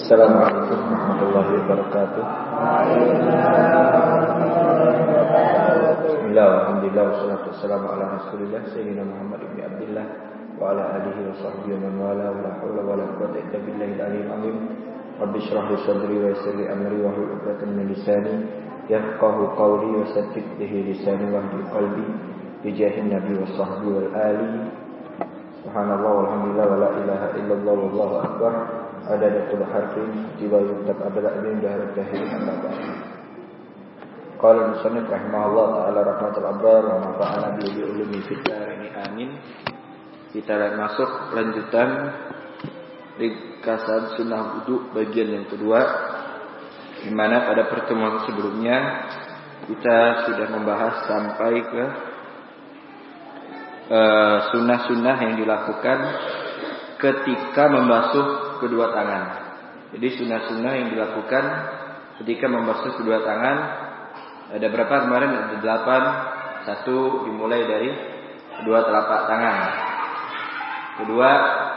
Assalamualaikum warahmatullahi wabarakatuh. Bismillah, alhamdulillah, wassalatu wassalamu ala rasulillah Sayyidina Muhammad ibn Abdillah wa ala alihi wa sahbihi wa man wala wa la hawla wa la quwwata illa billahi al-aliyyil azim. Rabbi shrah li sadri wa yassir li amri wa hlul 'uqdatam min lisani yafqahu qawli wa saddid bihi lisani wa hdil qalbi bi jahin nabi wa sahbihi wal ali. Subhanallah walhamdulillah wa la ilaha illallah wallahu akbar. Adadatul harfin jiwa yuntab adalah ini daharat dahil al-abad. Qala musannif rahimahullah ta'ala rahmatul abrar wa nafa'ana bi ulumi fid ini amin. Kita masuk lanjutan ringkasan sunnah wudu bagian yang kedua, di mana pada pertemuan sebelumnya kita sudah membahas sampai ke sunnah-sunnah yang dilakukan ketika membasuh kedua tangan. Jadi sunnah-sunnah yang dilakukan ketika membasuh kedua tangan ada berapa kemarin? Ada 8. Satu dimulai dari kedua telapak tangan. Kedua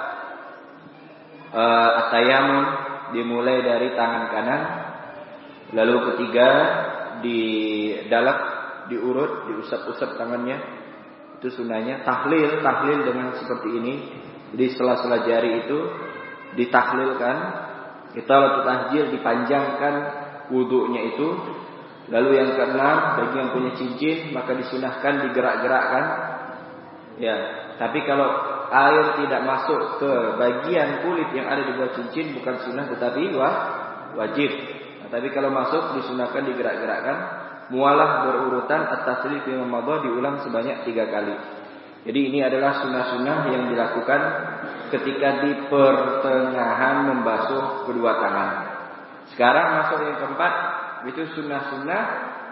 at-tayammum dimulai dari tangan kanan. Lalu ketiga didalak, diurut, diusap-usap tangannya. Itu sunnahnya. Tahlil dengan seperti ini. Jadi sela-sela jari itu ditahlilkan. Italatul tahjil, dipanjangkan wudunya itu. Lalu yang keenam, bagi yang punya cincin maka disunahkan digerak-gerakkan. Ya, tapi kalau air tidak masuk ke bagian kulit yang ada di bawah cincin bukan sunnah tetapi wajib. Nah, tapi kalau masuk disunahkan digerak-gerakkan. Mualah berurutan at-tasrif yang madha diulang sebanyak 3 kali. Jadi ini adalah sunnah-sunnah yang dilakukan ketika di pertengahan membasuh kedua tangan. Sekarang masuk yang keempat, itu sunnah-sunnah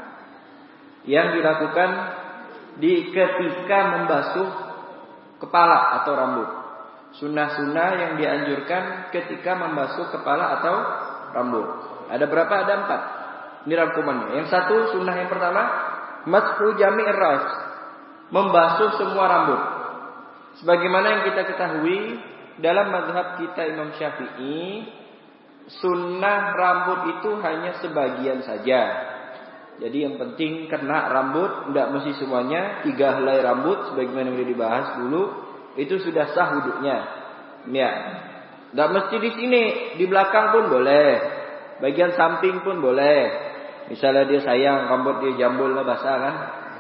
yang dilakukan ketika membasuh kepala atau rambut. Sunnah-sunnah yang dianjurkan ketika membasuh kepala atau rambut. Ada berapa? Ada 4. Ini rangkumannya. Yang satu, sunnah yang pertama, mashu jami'ir ras, membasuh semua rambut. Sebagaimana yang kita ketahui dalam mazhab kita Imam Syafi'i, sunnah rambut itu hanya sebagian saja. Jadi yang penting kena rambut, tidak mesti semuanya. 3 helai rambut sebagaimana yang sudah dibahas dulu, itu sudah sah wudunya. Ya, tidak mesti di sini, di belakang pun boleh, bagian samping pun boleh. Misalnya dia sayang rambut dia jambul lah basah kan,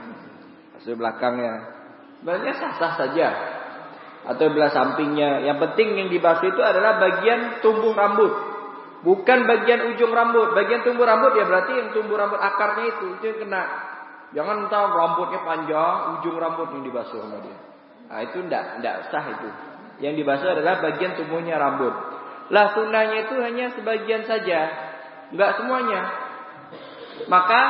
basuh belakangnya, sebenarnya sah-sah saja. Atau belah sampingnya. Yang penting yang dibasuh itu adalah bagian tumbuh rambut, bukan bagian ujung rambut. Bagian tumbuh rambut ya berarti yang tumbuh rambut akarnya itu yang kena. Jangan tahu rambutnya panjang, ujung rambut yang dibasuh sama dia. Nah, itu enggak sah itu. Yang dibasuh adalah bagian tumbuhnya rambut. Lah sunnahnya itu hanya sebagian saja, enggak semuanya. Maka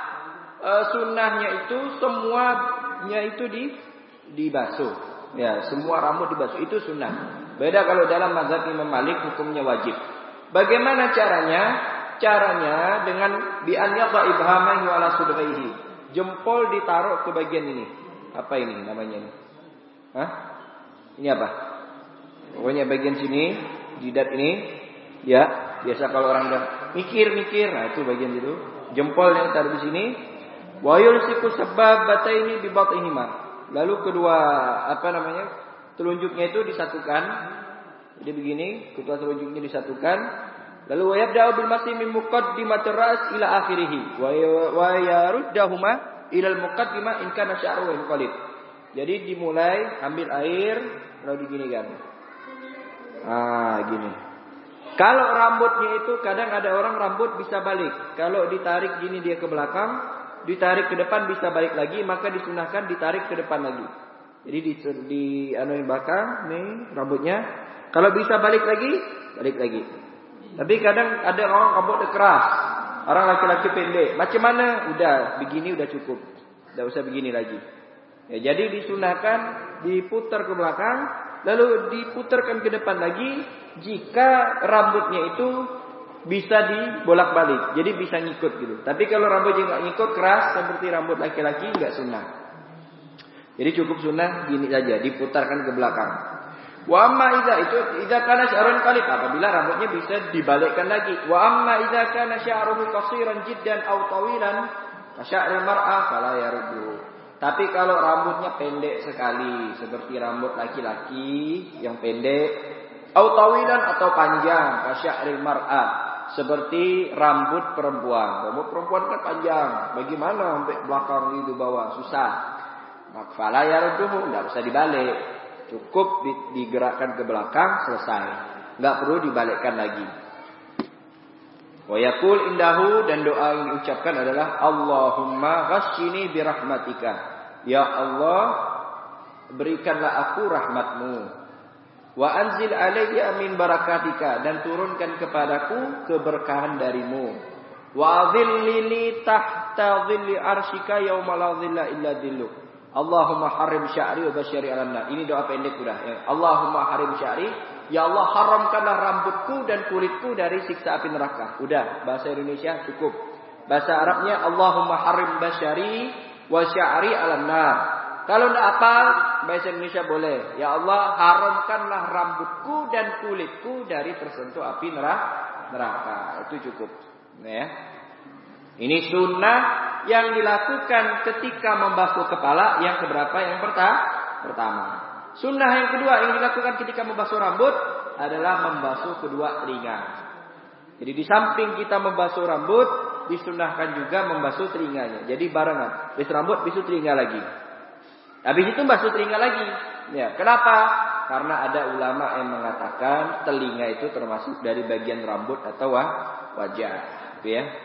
sunnahnya itu semuanya itu dibasuh. Ya, semua rambut dibasuh itu sunnah. Beda kalau dalam mazhab Imam Malik hukumnya wajib. Bagaimana caranya? Caranya dengan bi an yaqa ibhamahu ala sudghaihi. Jempol ditaruh ke bagian ini. Apa ini namanya ini? Hah? Ini apa? Pokoknya bagian sini, jidat ini, ya, biasa kalau orang udah mikir, nah itu bagian itu. Jempolnya taruh di sini. Wa yulsiku sabbabataini bi batihima. Lalu kedua telunjuknya itu disatukan. Jadi begini, kedua telunjuknya disatukan. Lalu wa yabda'u bil masih min muqaddimatir ra's ila akhirih. Wa yaruddahuma ila al muqaddimah in kana sya'ru qalib. Jadi dimulai ambil air lalu diginikan. Gini. Kalau rambutnya itu kadang ada orang rambut bisa balik. Kalau ditarik gini dia ke belakang, ditarik ke depan bisa balik lagi, maka disunahkan ditarik ke depan lagi. Jadi di belakang nih rambutnya. Kalau bisa balik lagi. Tapi kadang ada orang rambutnya keras, orang laki-laki pendek. Macam mana? Udah begini udah cukup. Enggak usah begini lagi. Ya, jadi disunahkan diputar ke belakang, lalu diputarkan ke depan lagi jika rambutnya itu bisa dibolak-balik, jadi bisa ngikut gitu. Tapi kalau rambutnya nggak ngikut keras seperti rambut laki-laki nggak sunnah. Jadi cukup sunnah gini saja, diputarkan ke belakang. Wa amma idza kana sya'run qalib, apabila rambutnya bisa dibalikkan lagi. Wa amma idza kana sya'ruhu qasiran jiddan aw tawilan ka sya'ril mar'ah fala yaruddu. Tapi kalau rambutnya pendek sekali seperti rambut laki-laki yang pendek, aw tawilan atau panjang ka sya'ril mar'ah seperti rambut perempuan. Rambut perempuan kan panjang, bagaimana sampai belakang itu bawah susah. Maka fala yaruddu, enggak usah dibalik. Cukup digerakkan ke belakang, selesai. Enggak perlu dibalikkan lagi. Wa yaqul indahu, dan doa yang diucapkan adalah Allahumma ghasyini birahmatika. Ya Allah, berikanlah aku rahmatmu. Wa anzil alayya min barakatika, dan turunkan kepadaku keberkahan darimu. Wa adhillini tahta dhilli arsyika yauma la dhilla illa dhilluk. Allahumma harim sya'ri wa basyari alanna. Ini doa pendek udah. Ya. Allahumma harim sya'ri. Ya Allah, haramkanlah rambutku dan kulitku dari siksa api neraka. Udah, bahasa Indonesia cukup. Bahasa Arabnya Allahumma harim basyari wa sya'ri alanna. Kalau tidak apa, bahasa Indonesia boleh. Ya Allah, haramkanlah rambutku dan kulitku dari tersentuh api neraka. Itu cukup. Ya. Ini sunnah yang dilakukan ketika membasuh kepala. Yang keberapa? Yang pertama. Sunnah yang kedua yang dilakukan ketika membasuh rambut adalah membasuh kedua telinga. Jadi di samping kita membasuh rambut, disunnahkan juga membasuh telinganya. Jadi barengan. Habis rambut, basuh telinga lagi. Habis itu basuh telinga lagi. Ya, kenapa? Karena ada ulama yang mengatakan telinga itu termasuk dari bagian rambut atau wajah. Gitu ya.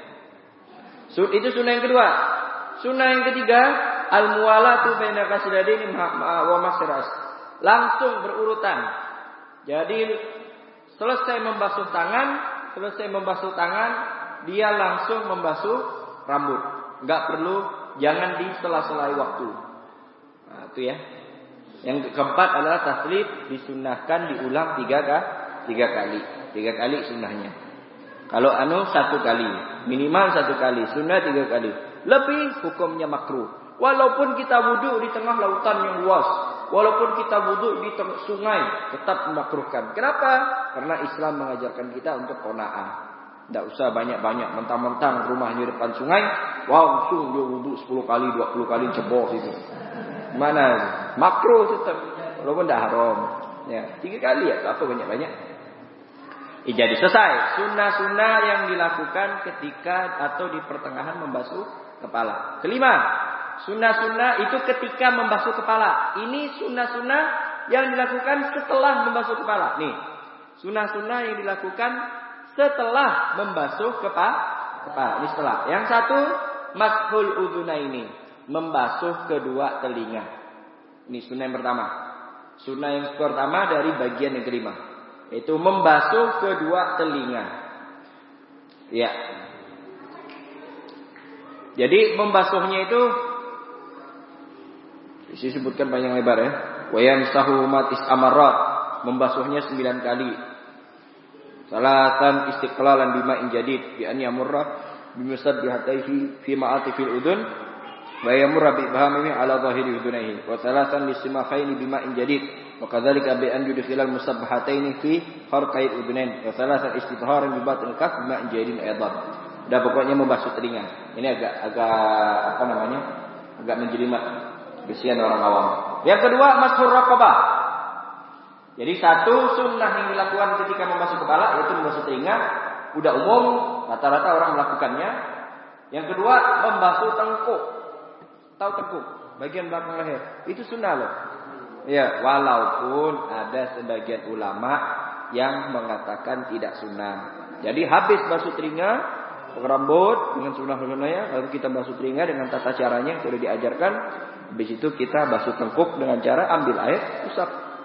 Itu sunnah yang kedua. Sunnah yang ketiga, al-muwalatu baina qasdadaini wa masras. Langsung berurutan. Jadi selesai membasuh tangan, dia langsung membasuh rambut. Enggak perlu, jangan di sela-sela waktu. Nah, itu ya. Yang keempat adalah taslib, disunnahkan diulang 3 kali. 3 kali sunnahnya. Kalau 1 kali, minimal 1 kali, sunnah 3 kali. Lebih hukumnya makruh. Walaupun kita wudhu di tengah lautan yang luas, walaupun kita wudhu di tengah sungai, tetap memakruhkan. Kenapa? Karena Islam mengajarkan kita untuk qanaah. Tidak usah banyak-banyak mentang-mentang rumahnya depan sungai, langsung dia wudhu 10 kali, 20 kali jebol itu. Mana? Makruh tetap, walaupun tidak haram. Ya, 3 kali ya, apa banyak-banyak. Jadi selesai sunnah-sunnah yang dilakukan ketika atau di pertengahan membasuh kepala. Kelima, sunnah-sunnah itu ketika membasuh kepala. Ini sunnah-sunnah yang dilakukan setelah membasuh kepala. Nih, sunnah-sunnah yang dilakukan setelah membasuh kepala. Ini setelah. Yang satu, mashul udhunaini, membasuh kedua telinga. Ini sunnah yang pertama. Sunnah yang pertama dari bagian yang kelima. Itu membasuh kedua telinga. Ya. Jadi membasuhnya itu disebutkan panjang lebar ya. Wa yamsahu matis amarat, membasuhnya 9 kali. Salatan istiqlalan bima'in jadid bi an yamurra bimusabbihataihi fi ma'atifil udun wa yamurra bi bahamihi ala zahiri udunaihi wa salatan lisimakaini bima'in jadid. Wa kadzalika bi an yudkhilal musabbahataini fi farqai udunain wa thalathat istidharan bi batil kaf ma jadin aidan. Udah pokoknya membasuh telinga. Ini agak menjelimet kesian orang awam. Yang kedua, mashur raqabah. Jadi satu sunnah yang dilakukan ketika membasuh kepala yaitu membasuh telinga, udah umum, rata-rata orang melakukannya. Yang kedua, membasuh tengkuk. Tahu tengkuk? Bagian belakang leher. Itu sunnah loh. Ya, walaupun ada sebagian ulama yang mengatakan tidak sunnah. Jadi habis basuh telinga, rambut dengan sunnah-sunnahnya, lalu kita basuh telinga dengan tata caranya yang sudah diajarkan. Habis itu kita basuh tengkuk dengan cara ambil air, usap.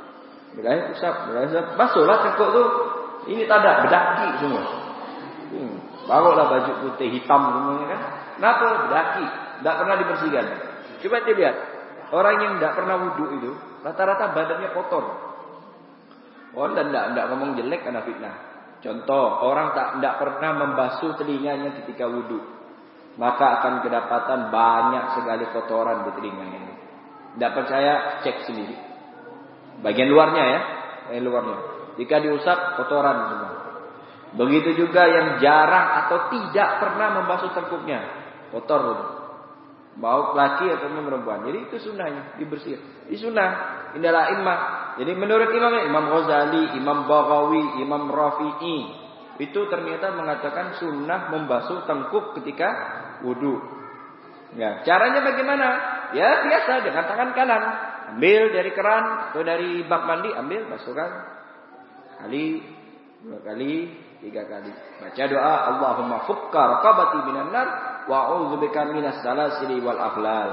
Basuhlah tengkuk tuh. Ini tanda bedaki semua. Bawalah baju putih hitam semuanya kan. Kenapa bedaki? Tidak pernah dibersihkan. Coba dilihat. Orang yang tidak pernah wudhu itu rata-rata badannya kotor. Dan tidak ngomong jelek karena fitnah. Contoh, orang tidak pernah membasuh telinganya ketika wudhu, maka akan kedapatan banyak sekali kotoran di telinganya. Tidak percaya, cek sendiri. Bagian luarnya ya. luarnya. Jika diusap kotoran semua. Begitu juga yang jarang atau tidak pernah membasuh tengkuknya, kotor. Mau laki atau perempuan. Jadi itu sunnahnya, dibersihkan. Ini sunnah, indalah imam. Jadi menurut Imam Ghazali, Imam Baghawi, Imam Rafi'i, itu ternyata mengatakan sunnah membasuh tengkuk ketika wudu. Ya, caranya bagaimana? Ya biasa dengan tangan kanan. Ambil dari keran atau dari bak mandi, ambil basuhkan. Kali, 2 kali, 3 kali. Baca doa, Allahumma fukka raqabati minan nar wa a'udzubika minas salasili wal aghlal.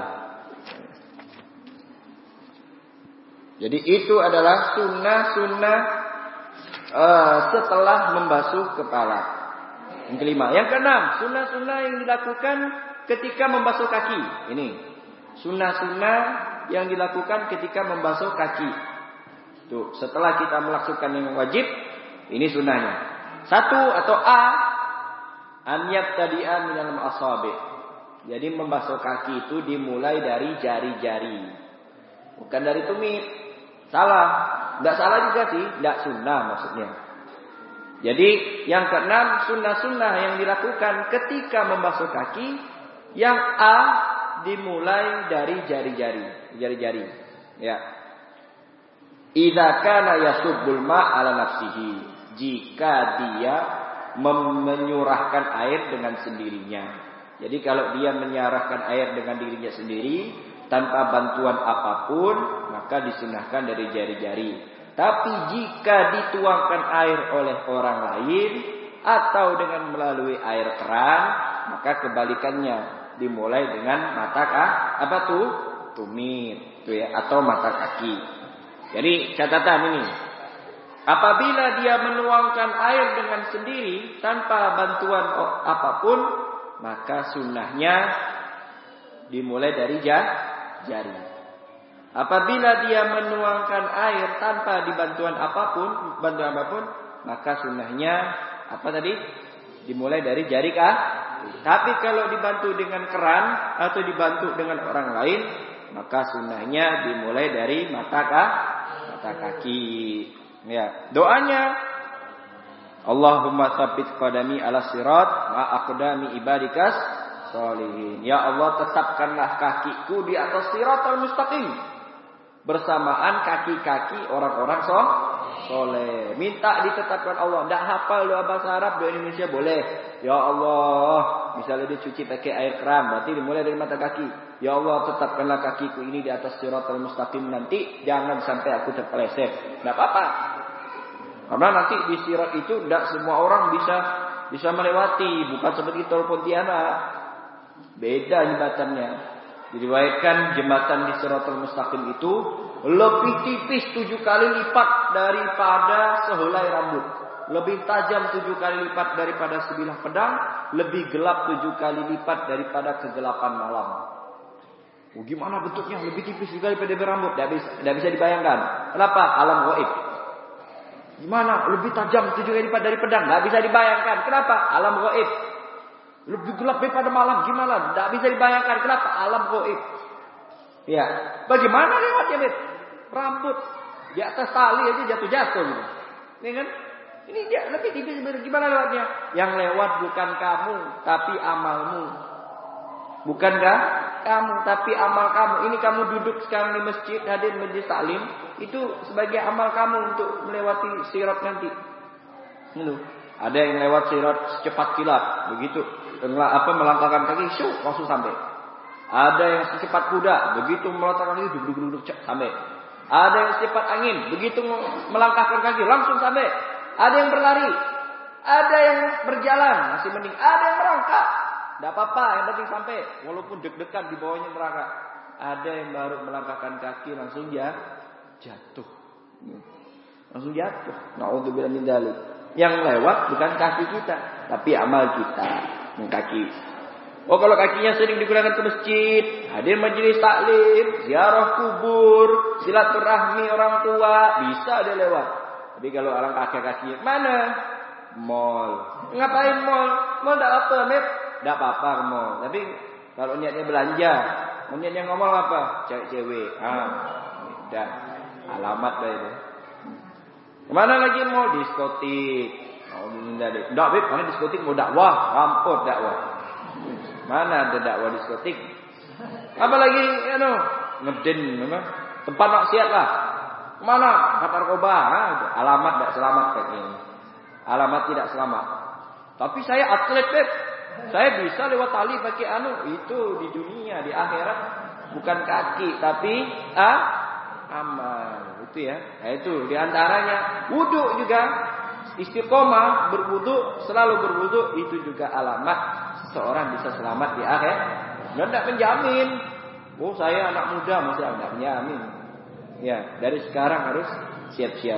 Jadi itu adalah sunnah-sunnah setelah membasuh kepala. Yang kelima, yang keenam, sunnah-sunnah yang dilakukan ketika membasuh kaki. Ini sunnah-sunnah yang dilakukan ketika membasuh kaki. Tuh, setelah kita melakukan yang wajib, ini sunnahnya. 1 atau A, an yabtadi'a minal asabi'. Jadi membasuh kaki itu dimulai dari jari-jari, bukan dari tumit. Salah, tidak salah juga sih, tidak sunnah maksudnya. Jadi yang keenam, sunnah-sunnah yang dilakukan ketika membasuh kaki. Yang A, dimulai dari jari-jari. Ya. Idza kana yasubbul ma' ala nafsihi. Jika dia menyurahkan air dengan sendirinya. Jadi kalau dia menyurahkan air dengan dirinya sendiri tanpa bantuan apapun, maka disunahkan dari jari-jari. Tapi jika dituangkan air oleh orang lain atau dengan melalui air keran, maka kebalikannya. Dimulai dengan mata tumit, itu ya, atau mata kaki. Jadi catatan ini, apabila dia menuangkan air dengan sendiri tanpa bantuan apapun, maka sunnahnya dimulai dari jari. Apabila dia menuangkan air tanpa dibantuan apapun, maka sunnahnya apa tadi? Dimulai dari jari Tapi kalau dibantu dengan keran atau dibantu dengan orang lain, maka sunnahnya dimulai dari mata kaki. Ya, doanya Allahumma tsabbit qadami ala sirat ma aqdami ibadikas sholihin. Ya Allah, tetapkanlah kakiku di atas siratal mustaqim bersamaan kaki-kaki orang-orang soleh. Minta ditetapkan Allah. Tidak hafal doa bahasa Arab, doa Indonesia boleh. Ya Allah, misalnya dia cuci pakai air keran, berarti dimulai dari mata kaki. Ya Allah, tetapkanlah kakiku ini di atas siratal mustaqim nanti, jangan sampai aku terpeleset. Tidak apa-apa. Karena nanti di sirat itu tidak semua orang bisa melewati, bukan seperti tol Pontianak. Beda jembatannya. Diriwayatkan jembatan di siratal mustaqim itu lebih tipis 7 kali lipat daripada sehelai rambut. Lebih tajam 7 kali lipat daripada sebilah pedang. Lebih gelap 7 kali lipat daripada kegelapan malam. Oh, gimana bentuknya? Lebih tipis juga daripada rambut. Tidak bisa dibayangkan. Kenapa? Alam gaib. Gimana? Lebih tajam 7 kali lipat dari pedang. Tidak bisa dibayangkan. Kenapa? Alam gaib. Lebih gelap daripada malam. Gimana? Tidak bisa dibayangkan. Kenapa? Alam gaib. Ya. Bagaimana lewatnya, Bet? Rambut di atas tali aja jatuh-jatuh gitu. Ini kan? Ini dia lebih tipis. Gimana lewatnya? Yang lewat bukan kamu, tapi amalmu. Bukankah kamu, tapi amal kamu. Ini kamu duduk sekarang di masjid, hadir majlis taklim, itu sebagai amal kamu untuk melewati sirat nanti. Ini ada yang lewat sirat secepat kilat, begitu melangkahkan kaki, langsung sampai. Ada yang secepat kuda, begitu melangkahkan kaki, duduk sampai. Ada yang secepat angin, begitu melangkahkan kaki, langsung sampai. Ada yang berlari, ada yang berjalan, masih mending. Ada yang merangkak. Tidak apa-apa, yang penting sampai. Walaupun deg-degan di bawahnya neraka. Ada yang baru melangkahkan kaki langsung jatuh. Langsung jatuh. Na'udzubillah min dzalik. Yang lewat bukan kaki kita, tapi amal kita. Kaki. Oh, kalau kakinya sering digunakan ke masjid, hadir majelis taklim, ziarah kubur, silaturahmi orang tua, bisa dia lewat. Tapi kalau orang kaki-kakinya mana? Mall. Ngapain mall? Mall tidak apa, Met. Tidak apa-apa ke mall. Tapi kalau niatnya belanja, niatnya ngomong apa? Cewek-cewek. Udah. Alamat dah itu. Kemana lagi mau diskotik? Enggak, Beb, mana diskotik mau dakwah, rampot dakwah. Mana ada dakwah diskotik? Apalagi ngeden tempat maksiat lah. Kemana? Tempat narkoba. Alamat tidak selamat kayaknya. Alamat tidak selamat. Tapi saya atlet, Beb. Saya bisa lewat tali pakai itu di dunia, di akhirat bukan kaki tapi amal. Itu ya. Nah, itu di antaranya wudu juga. Istiqomah berwudu, selalu berwudu itu juga alamat seseorang bisa selamat di akhir. Dan tidak menjamin. Oh, saya anak muda masih tidak menjamin. Ya, dari sekarang harus siap-siap.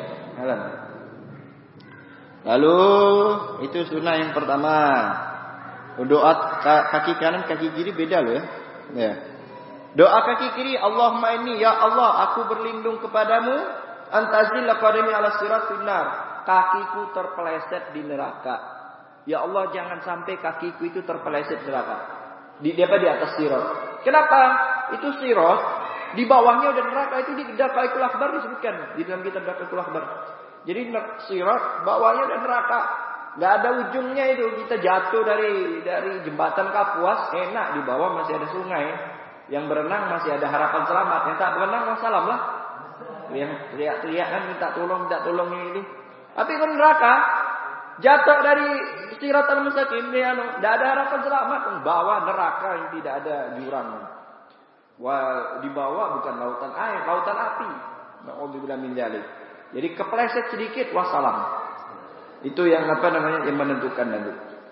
Lalu itu sunnah yang pertama. Doa kaki kanan, kaki kiri beda loh ya. Ya. Doa kaki kiri, Allahumma inni ya Allah, aku berlindung kepadamu antazilla qadami ala sirat finnar. Kakiku terpeleset di neraka. Ya Allah, jangan sampai kakiku itu terpeleset di neraka. Di atas sirat. Kenapa? Itu sirat di bawahnya ada neraka, itu di Daqaiqul Akhbar disebutkan di dalam kitab Daqaiqul Akhbar. Jadi sirat bawahnya ada neraka. Gak ada ujungnya itu. Kita jatuh dari jembatan Kapuas, enak, di bawah masih ada sungai. Yang berenang masih ada harapan selamat. Yang tak berenang wassalam lah. Yang teriak-teriak kan minta tolong ini. Tapi kan neraka, jatuh dari Siratal Mustaqim, tidak ada harapan selamat. Bawah neraka yang tidak ada jurang. Wah, di bawah bukan lautan air, lautan api. Na'udzubillah min dzalik. Jadi kepleset sedikit wassalam. Itu yang yang menentukan nanti.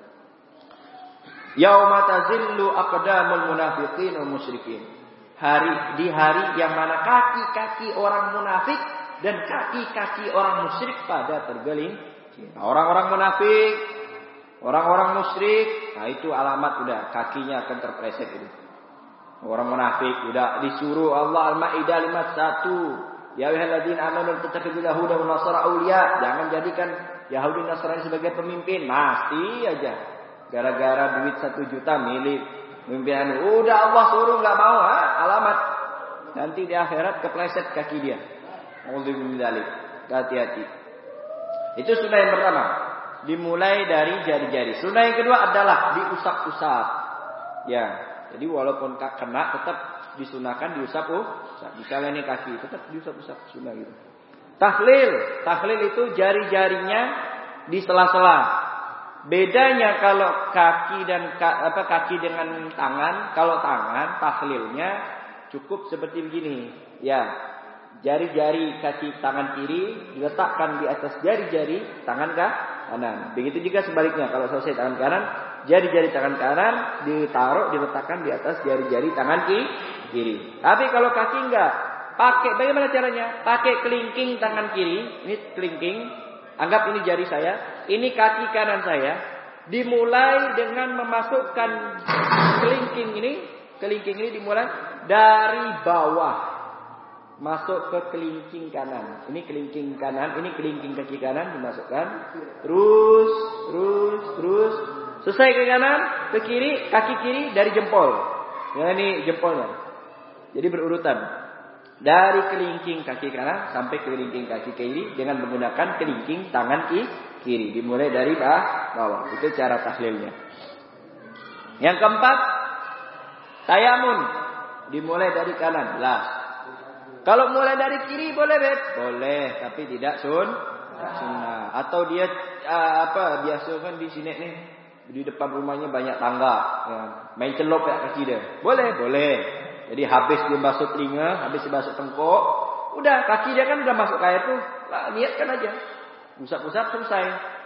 Yauma tazillu aqdamul munafiqin wal musyrikin. Di hari yang mana kaki-kaki orang munafik dan kaki-kaki orang musyrik pada tergeling. Orang-orang munafik, orang-orang musyrik, nah itu alamat udah kakinya akan terpleset itu. Orang munafik udah disuruh Allah Al-Maidah 51. Ya ayyuhalladzina amanu tattakhidul yahuda wan nasara awliya. Jangan jadikan Yahudi Nasrani sebagai pemimpin. Mati aja. Gara-gara duit 1 juta milik pimpinan. Udah Allah suruh enggak mau, alamat. Nanti di akhirat kepleset kaki dia. Alhamdulillah. Hati-hati. Itu sunnah yang pertama. Dimulai dari jari-jari. Sunnah yang kedua adalah diusap-usap. Ya. Jadi walaupun kena tetap disunahkan diusap. Misalnya ini kaki tetap diusap-usap sunnah gitu. Tahlil itu jari-jarinya di sela-sela. Bedanya kalau kaki dan kaki dengan tangan, kalau tangan tahlilnya cukup seperti begini. Ya, jari-jari kaki tangan kiri diletakkan di atas jari-jari tangan kanan. Begitu juga sebaliknya, kalau selesai tangan kanan, jari-jari tangan kanan diletakkan di atas jari-jari tangan kiri. Tapi kalau kaki enggak, pakai bagaimana caranya? Pakai kelingking tangan kiri. Ini kelingking. Anggap ini jari saya. Ini kaki kanan saya. Dimulai dengan memasukkan kelingking ini dimulai dari bawah. Masuk ke kelingking kanan. Ini kelingking kanan. Ini kelingking kaki kanan dimasukkan. Terus. Selesai ke kanan, ke kiri, kaki kiri dari jempol. Ya, ini jempolnya. Jadi berurutan. Dari kelingking kaki kanan sampai kelingking kaki kiri dengan menggunakan kelingking tangan kiri. Dimulai dari bawah. Itu cara tahlilnya. Yang keempat, tayamun. Dimulai dari kanan. Kalau mulai dari kiri boleh, Beb? Boleh, tapi tidak sunnah. Atau dia biasa kan di sini nih, di depan rumahnya banyak tangga. Ya, main celup ya kaki dia. Boleh. Jadi habis dia basuh telinga, habis dia basuh tengkuk, udah kaki dia kan udah masuk ke air tuh, niatkan aja, usap-usap selesai.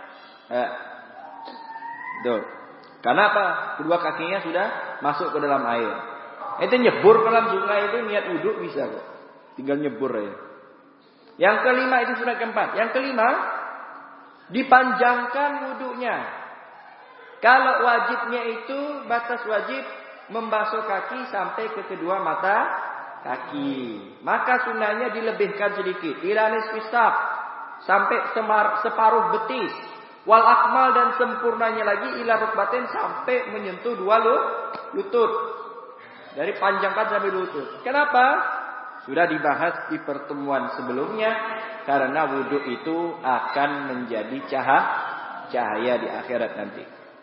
Tuh, karena apa? Kedua kakinya sudah masuk ke dalam air. Itu nyebur ke dalam sungai itu niat wudhu bisa kok, tinggal nyebur aja. Yang kelima itu sunnah keempat. Yang kelima, dipanjangkan wudhunya. Kalau wajibnya itu batas wajib membasuh kaki sampai ke kedua mata kaki. Maka sunnahnya dilebihkan sedikit. Ila nisfis sak, sampai separuh betis. Wal akmal dan sempurnanya lagi ila rukbatin sampai menyentuh 2 lutut. Dari panjangkan sampai lutut. Kenapa? Sudah dibahas di pertemuan sebelumnya, karena wudu itu akan menjadi cahaya di akhirat nanti.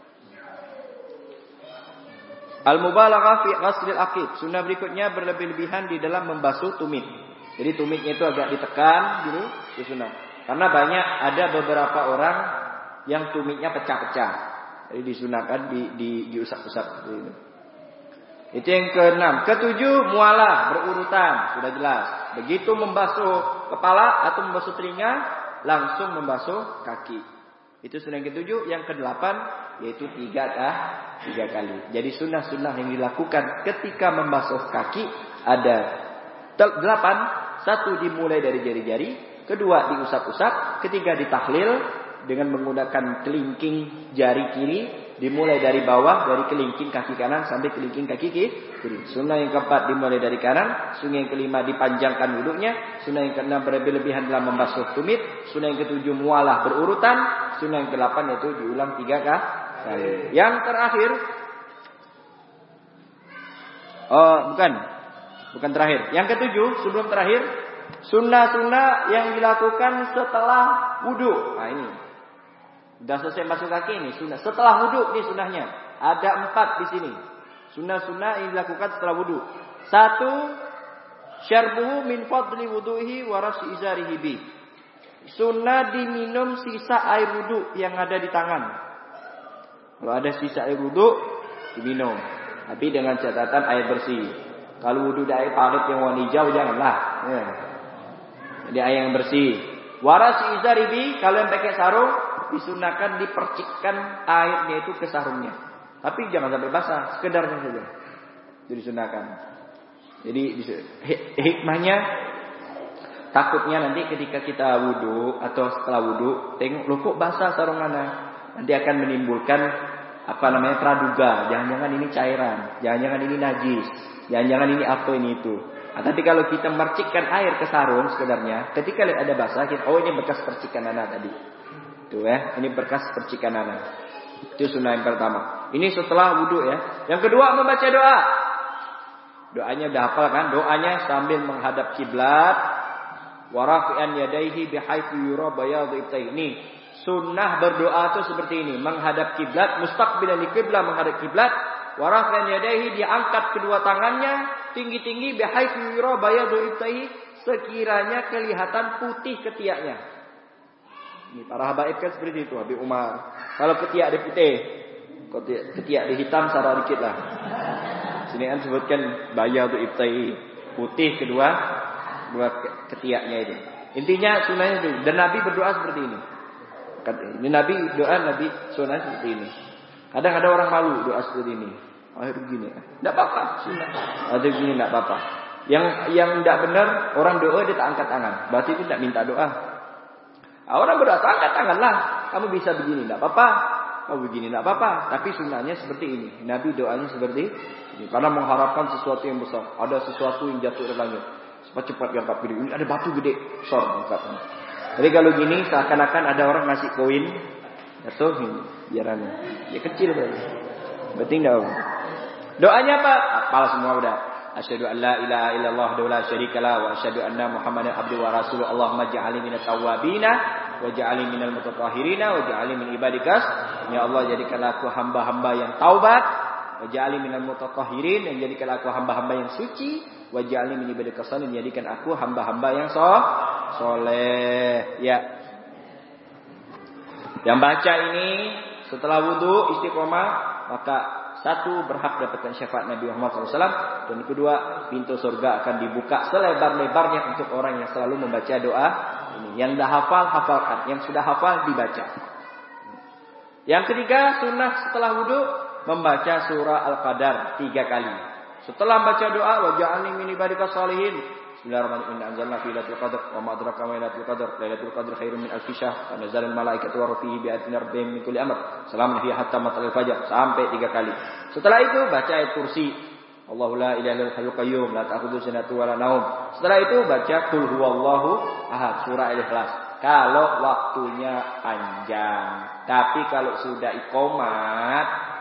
Al-mubalaghah fi ghaslil aqib. Sunnah berikutnya berlebih-lebihan di dalam membasuh tumit. Jadi tumitnya itu agak ditekan gitu, itu sunnah. Karena banyak ada beberapa orang yang tumitnya pecah-pecah. Jadi disunahkan diusap-usap gitu. Itu yang keenam. Ketujuh, mualah berurutan, sudah jelas. Begitu membasuh kepala atau membasuh telinga, langsung membasuh kaki. Itu sunnah yang ketujuh. Yang kedelapan, yaitu tiga kali. Jadi sunnah-sunnah yang dilakukan ketika membasuh kaki ada 8. 1 dimulai dari jari-jari, kedua diusap-usap, ketiga ditahlil dengan menggunakan kelingking jari kiri, dimulai dari bawah, dari kelingking kaki kanan sampai kelingking kaki kiri. Sunnah yang keempat dimulai dari kanan. Sunnah yang kelima dipanjangkan wudhunya. Sunnah yang keenam berlebihan dalam membasuh tumit. Sunnah yang ketujuh mualah berurutan. Sunnah yang ke-8 yaitu diulang 3 kali. Yang terakhir, bukan terakhir. Yang ketujuh sebelum terakhir, sunnah-sunnah yang dilakukan setelah wudhu. Nah ini. Sudah selesai masuk kaki ini sunnah. Setelah wudhu ini sunnahnya. Ada 4 di sini. Sunnah-sunnah yang dilakukan setelah wudhu. 1. Syarbuhu min fadli wudhuhi wa rasyi izarihi bi. Sunnah diminum sisa air wudhu yang ada di tangan. Kalau ada sisa air wudhu, diminum. Tapi dengan catatan air bersih. Kalau wudhu dari air parit yang warna hijau, janganlah. Ya. Jadi air yang bersih. Wa rasyi izarihi bi, kalau yang pakai sarung, disunahkan dipercikkan airnya itu ke sarungnya. Tapi jangan sampai basah, sekedarnya saja. Jadi disunahkan. Jadi hikmahnya, takutnya nanti ketika kita wudu atau setelah wudu, tengok loh kok basah sarung ana. Nanti akan menimbulkan praduga. Jangan-jangan ini cairan, jangan-jangan ini najis, jangan-jangan ini apa ini itu. Tapi kalau kita mercikkan air ke sarung sekedarnya, ketika lihat ada basah, kita ini bekas percikan ana tadi. Ini berkas percikan anak. Itu sunnah yang pertama. Ini setelah wudhu ya. Yang kedua membaca doa. Doanya udah hafal kan? Doanya sambil menghadap kiblat. Wa rafi'an yadayhi bihaitsu yura bayadhu ibtayhi. Ini sunnah berdoa itu seperti ini. Menghadap kiblat, mustaqbilan qiblah, menghadap kiblat. Wa rafi'an yadayhi, diangkat kedua tangannya tinggi-tinggi bihaitsu yura bayadhu ibtayhi, sekiranya kelihatan putih ketiaknya. Ini para habaib kan seperti itu, Habib Umar. Kalau ketiak dia putih, ketiak dia hitam, sarah dikit lah. Sini kan sebutkan bayadu ibtai, putih kedua ketiaknya itu. Intinya sunnahnya itu. Dan Nabi berdoa seperti ini. Ini Nabi doa, Nabi sunnah seperti ini. Kadang ada orang malu doa seperti ini. Akhir begini, tidak apa-apa, sunnah. Ada begini tidak apa-apa. Yang tidak benar, orang doa dia tak angkat tangan. Berarti itu tidak minta doa. Orang berdoa, angkat tanganlah. Kamu bisa begini, tidak apa-apa. Kamu begini, tidak apa-apa. Tapi sunnahnya seperti ini. Nabi doanya seperti ini. Karena mengharapkan sesuatu yang besar. Ada sesuatu yang jatuh dari langit. Cepat-cepat diangkat. Ini ada batu gede. Sor. Jadi kalau gini, seakan-akan ada orang ngasih koin. Jatuh ini. Biarannya. Ya kecil berarti. Berarti tidak. Doanya apa? Apal semua udah. Asyhadu an la ilaha illallah wa la syarikalah wa asyhadu anna Muhammadan abduhu wa rasuluh. Allahumma ja'alni minat tawwabina wa ja'alni minal mutatahhirina wa ja'alni min ibadikas. Ya Allah, jadikanlah aku hamba-hamba yang taubat, wa ja'alni minal mutatahhirin, dan jadikanlah aku hamba-hamba yang suci, wa ja'alni min ibadikas, dan jadikan aku hamba-hamba yang soleh. Ya. Yang baca ini setelah wudu istiqomah, maka 1 berhak dapatkan syafaat Nabi Muhammad SAW, dan kedua pintu surga akan dibuka selebar-lebarnya untuk orang yang selalu membaca doa ini. Yang dah hafal, hafalkan. Yang sudah hafal, dibaca. Yang ketiga, sunnah setelah wudu membaca surah Al-Qadar 3 kali. Setelah membaca doa, wa ja'alni min ibadikas shalihin. Bismillahirrahmanirrahim. Inna anzalna fi lailatul qadr wa ma adraka ma lailatul qadr. Lailatul qadr khairun min alfi syahr. Tanazzalul malaikatu wa ruh fihi bi idzni rabbihim min kulli amr. Salamun hiya hatta matla'il fajr. Sampai 3 kali. Setelah itu baca ayat kursi. Allahu la ilaha illa huwal qayyum la ta'khudhuhu sinatun wa la naum. Setelah itu baca qul huwallahu ahad, surah Al-Ikhlas. Kalau waktunya panjang. Tapi kalau sudah iqamat,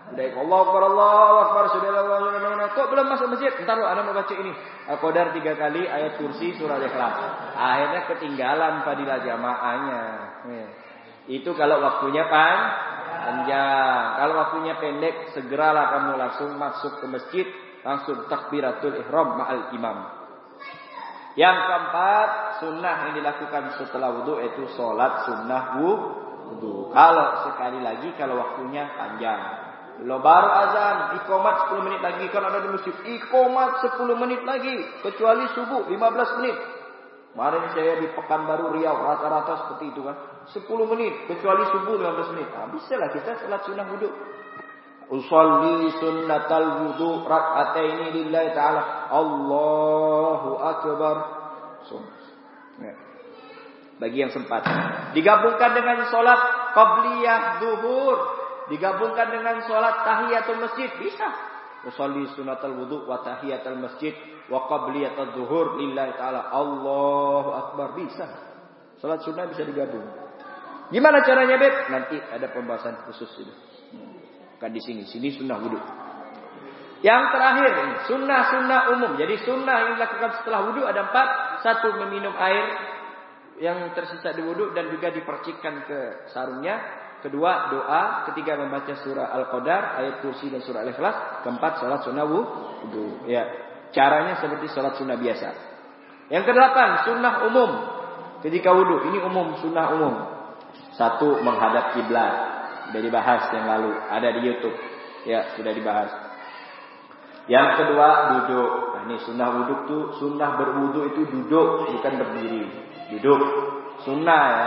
Udah Allahu Akbar sudah kok belum masuk masjid? Entar lu ana mau baca ini. Al-Qadar 3 kali, ayat kursi, surah Ikhlas. Akhirnya ketinggalan fadilah jamaahnya. Itu kalau waktunya panjang. Kalau waktunya pendek, segeralah kamu langsung masuk ke masjid, langsung takbiratul ihram ma'al imam. Yang keempat, sunnah yang dilakukan setelah wudu yaitu sholat sunnah wudu. Kalau sekali lagi kalau waktunya panjang. Kalau baru azan, iqamat 10 menit lagi. Kalau ada di masjid, iqamat 10 menit lagi. Kecuali subuh 15 menit. Kemarin saya di Pekanbaru Riau, rata-rata seperti itu kan. 10 menit, kecuali subuh 15 menit. Nah, bisa lah kita salat sunnah wudu. Usalli sunnatal wudu rak'ataini lillahi ta'ala. Allahu Akbar. Ya. Bagi yang sempat. Digabungkan dengan sholat qabliyah zuhur. Digabungkan dengan sholat tahiyatul masjid. Bisa. Usalli sunnatal wudu wa tahiyatul masjid. Wa qabliyatul zuhur lillahi ta'ala. Allahu Akbar. Bisa. Sholat sunnah bisa digabung. Gimana caranya, Beb? Nanti ada pembahasan khusus itu. Bukan di sini. Sini sunnah wudu. Yang terakhir, sunnah umum. Jadi sunnah yang dilakukan setelah wudu ada 4. 1, meminum air yang tersisa di wudu dan juga dipercikkan ke sarungnya. Kedua, doa. Ketiga, membaca surah Al-Qadar, ayat kursi dan surah Al-Ikhlas. Keempat, sholat sunnah wudu. Ya, caranya seperti sholat sunnah biasa. Yang kedelapan, sunnah umum. Ketika wudu, ini umum, sunnah umum. 1, menghadap kiblat. Sudah dibahas yang lalu, ada di YouTube. Ya, sudah dibahas. Yang kedua, duduk. Nah, ini sunnah wudu tuh, sunnah berwudu itu duduk, bukan berdiri. Duduk, sunnah ya.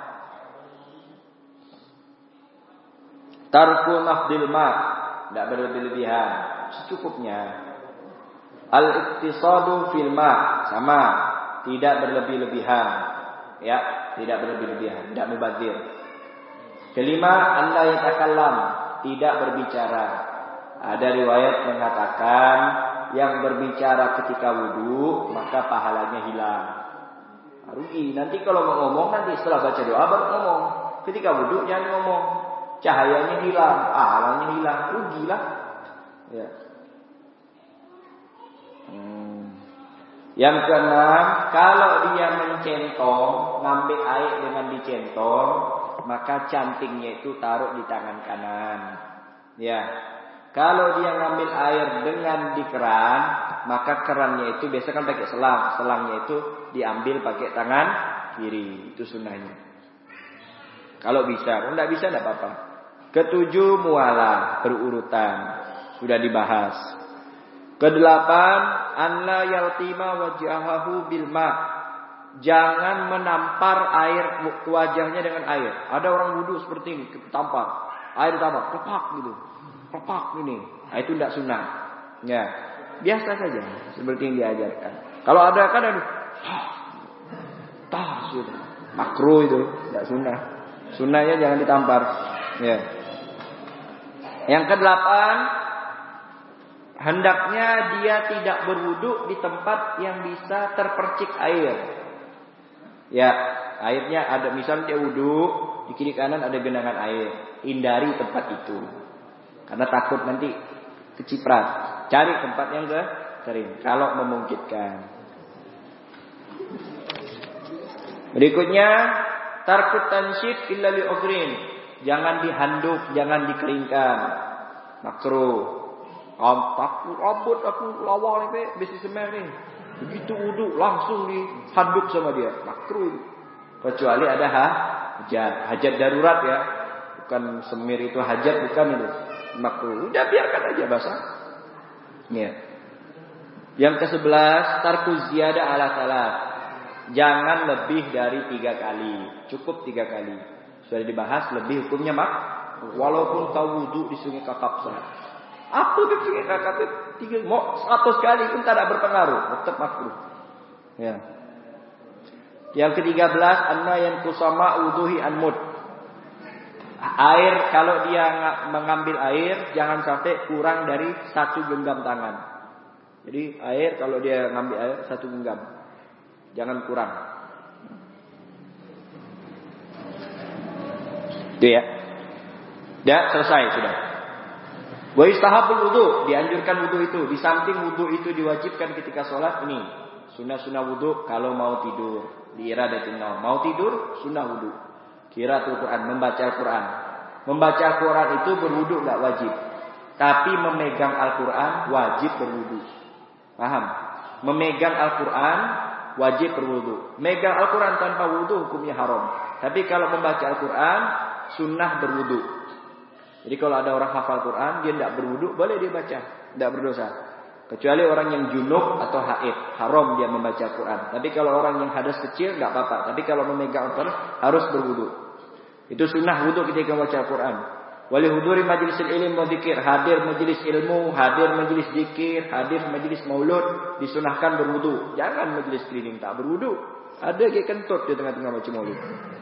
Tarku nafdil ma, tidak berlebih-lebihan, secukupnya. Al-iktisadu fil ma, sama, tidak berlebih-lebihan. Ya, tidak berlebih-lebihan, tidak mubadzir. Kelima, alla yatakallam, tidak berbicara. Ada riwayat mengatakan yang berbicara ketika wudu maka pahalanya hilang. Rugi. Nanti kalau mau ngomong nanti setelah baca doa baru ngomong. Ketika wudu jangan ngomong. Cahayanya hilang, pahalanya hilang, rugilah. Ya. Yang keenam, kalau dia mencentong, ngambil air dengan dicentong, maka cantingnya itu taruh di tangan kanan. Ya. Kalau dia ngambil air dengan di keran, maka kerannya itu biasa kan pakai selang. Selangnya itu diambil pakai tangan kiri. Itu sunnahnya. Kalau bisa. Kalau tidak bisa tidak apa-apa. Ketujuh, mualah. Berurutan. Sudah dibahas. Kedelapan, anla yaltima wajahahu bilma. Jangan menampar air wajahnya dengan air. Ada orang wudu seperti ini. Tampar. Air ditampar. Kepak gitu. Kepak ini. Nah, itu tidak sunnah. Ya, biasa saja seperti yang diajarkan. Kalau ada kan aduh. Sudah. Makruh itu, tidak sunnah. Sunnahnya jangan ditampar. Ya. Yang kedelapan, hendaknya dia tidak berwudu di tempat yang bisa terpercik air. Ya, airnya ada, misalnya dia wudu, di kiri kanan ada genangan air. Hindari tempat itu. Karena takut nanti keciprat. Cari tempat yang kering. Kalau memungkinkan. Berikutnya, tarkut tansyid illa li udhrin. Jangan dihanduk, jangan dikeringkan. Makruh. Takut rambut aku lawak ni, besi semen ni. Begitu wudu langsung dihanduk sama dia. Makruh. Kecuali ada hajat darurat ya. Bukan semir itu hajat, bukan itu. Makruh. Udah biarkan aja basah. Ya. Yang ke-11, tarku ziyada ala salat. Jangan lebih dari 3 kali. Cukup 3 kali. Sudah dibahas lebih hukumnya walaupun kau wudu di sungai Kakap. Apa di sungai Kakap itu 100 kali pun tidak berpengaruh, tetap makruh. Ya. Yang ke-13, anna yang kusama wuduhi anmud. Air, kalau dia mengambil air jangan sampai kurang dari 1 genggam tangan. Jadi air kalau dia ngambil air 1 genggam, jangan kurang. Itu ya. Ya, selesai sudah. Wa yustahabul wudu, dianjurkan wudu itu. Di samping wudu itu diwajibkan ketika sholat, ini sunnah-sunnah wudu kalau mau tidur. Di iradatin naum. Mau tidur, sunnah wudu. Qiraatul Quran, membaca Al-Quran. Membaca Al-Quran itu berwudu enggak wajib. Tapi memegang Al-Quran wajib berwudu. Paham? Memegang Al-Quran wajib berwudu. Megang Al-Quran tanpa wudu hukumnya haram. Tapi kalau membaca Al-Quran sunnah berwudu. Jadi kalau ada orang hafal Quran dia tidak berwudu, boleh dia baca, tidak berdosa. Kecuali orang yang junub atau haid, haram dia membaca Quran. Tapi kalau orang yang hadas kecil tidak apa-apa. Tapi kalau memegang Al-Quran harus berwudu. Itu sunnah wudu ketika membaca Al-Quran. Wali huduri majlisil ilm wa dzikir, hadir majlis ilmu, hadir majlis zikir, hadir majlis maulud, disunahkan berwudu. Jangan majlis cleaning tak berwudu. Ada kayak kentut di tengah-tengah baca maulud.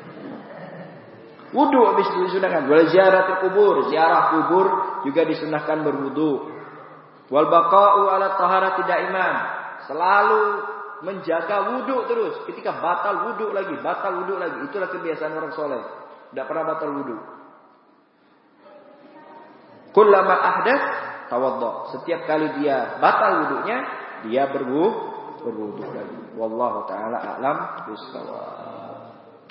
Wudu habis disunahkan. Wal ziaratul kubur, ziarah kubur juga disunahkan berwudu. Wal baqa'u ala taharati daiman, selalu menjaga wudu terus. Ketika batal wudu lagi. Itulah kebiasaan orang soleh. Tidak pernah batal wudu. Kullama ahdath tawadda. Setiap kali dia batal wudunya, dia berwudu lagi. Wallahu taala a'lam bishawab.